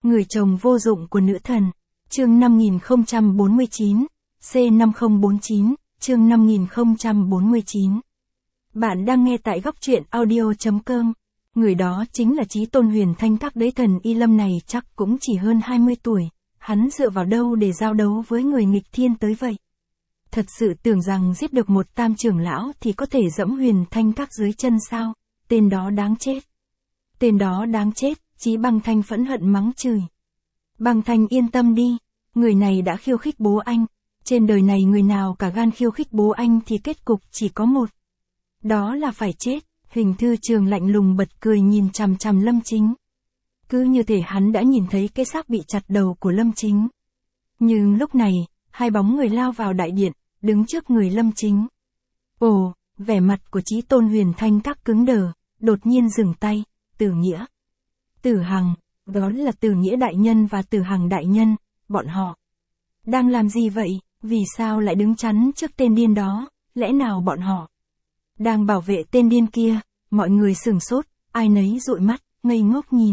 Người chồng vô dụng của nữ thần. Chương 5049, C5049, chương 5049. Bạn đang nghe tại góc truyện audio.com. Người đó chính là Chí Tôn Huyền Thanh Các đấy. Thần Y Lâm này chắc cũng chỉ hơn 20 tuổi, hắn dựa vào đâu để giao đấu với người nghịch thiên tới vậy? Thật sự tưởng rằng giết được một tam trưởng lão thì có thể dẫm Huyền Thanh Các dưới chân sao? Tên đó đáng chết. Tên đó đáng chết, Chí Băng Thanh phẫn hận mắng chửi. Băng Thanh yên tâm đi, người này đã khiêu khích bố anh. Trên đời này người nào cả gan khiêu khích bố anh thì kết cục chỉ có một. Đó là phải chết. Hình Thư Trường lạnh lùng bật cười nhìn chằm chằm Lâm Chính. Cứ như thể hắn đã nhìn thấy cái xác bị chặt đầu của Lâm Chính. Nhưng lúc này, hai bóng người lao vào đại điện, đứng trước người Lâm Chính. Ồ, vẻ mặt của Chí Tôn Huyền Thanh Các cứng đờ, đột nhiên dừng tay. Tử Nghĩa, Tử Hằng, đó là Tử Nghĩa đại nhân và Tử Hằng đại nhân, bọn họ đang làm gì vậy? Vì sao lại đứng chắn trước tên điên đó? Lẽ nào bọn họ đang bảo vệ tên điên kia? Mọi người sửng sốt, ai nấy dụi mắt, ngây ngốc nhìn.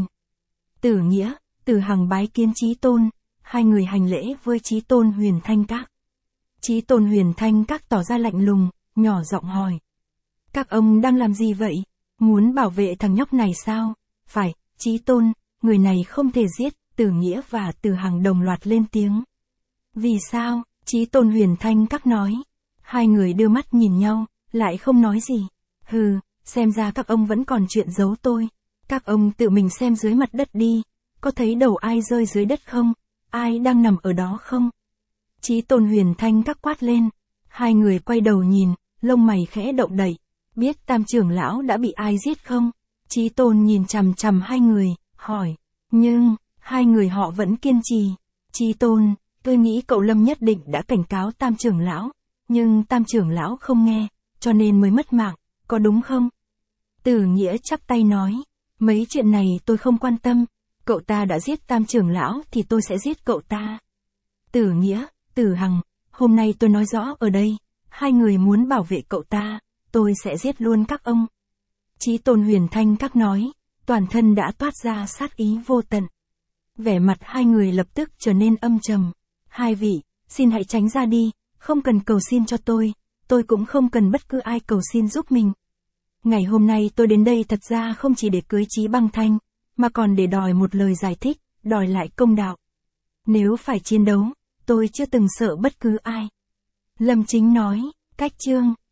Tử Nghĩa, Tử Hằng bái kiến Chí Tôn. Hai người hành lễ với Chí Tôn Huyền Thanh Các. Chí Tôn Huyền Thanh Các tỏ ra lạnh lùng, nhỏ giọng hỏi. Các ông đang làm gì vậy? Muốn bảo vệ thằng nhóc này sao? Phải, Chí Tôn, người này không thể giết. Tử Nghĩa và Tử Hằng đồng loạt lên tiếng. Vì sao? Chí Tôn Huyền Thanh Các nói. Hai người đưa mắt nhìn nhau, lại không nói gì. Hừ, xem ra các ông vẫn còn chuyện giấu tôi. Các ông tự mình xem dưới mặt đất đi, có thấy đầu ai rơi dưới đất không? Ai đang nằm ở đó không? Chí Tôn Huyền Thanh Các quát lên. Hai người quay đầu nhìn, lông mày khẽ động đậy. Biết tam trưởng lão đã bị ai giết không? Chí Tôn nhìn chằm chằm hai người, hỏi. Nhưng, hai người họ vẫn kiên trì. Chí Tôn, tôi nghĩ cậu Lâm nhất định đã cảnh cáo tam trưởng lão. Nhưng tam trưởng lão không nghe, cho nên mới mất mạng, có đúng không? Tử Nghĩa chắp tay nói. Mấy chuyện này tôi không quan tâm. Cậu ta đã giết tam trưởng lão thì tôi sẽ giết cậu ta. Tử Nghĩa, Tử Hằng, hôm nay tôi nói rõ ở đây. Hai người muốn bảo vệ cậu ta, tôi sẽ giết luôn các ông. Chí Tôn Huyền Thanh Các nói, toàn thân đã toát ra sát ý vô tận. Vẻ mặt hai người lập tức trở nên âm trầm. Hai vị, xin hãy tránh ra đi, không cần cầu xin cho tôi cũng không cần bất cứ ai cầu xin giúp mình. Ngày hôm nay tôi đến đây thật ra không chỉ để cưới Chí Băng Thanh, mà còn để đòi một lời giải thích, đòi lại công đạo. Nếu phải chiến đấu, tôi chưa từng sợ bất cứ ai. Lâm Chính nói, cách chương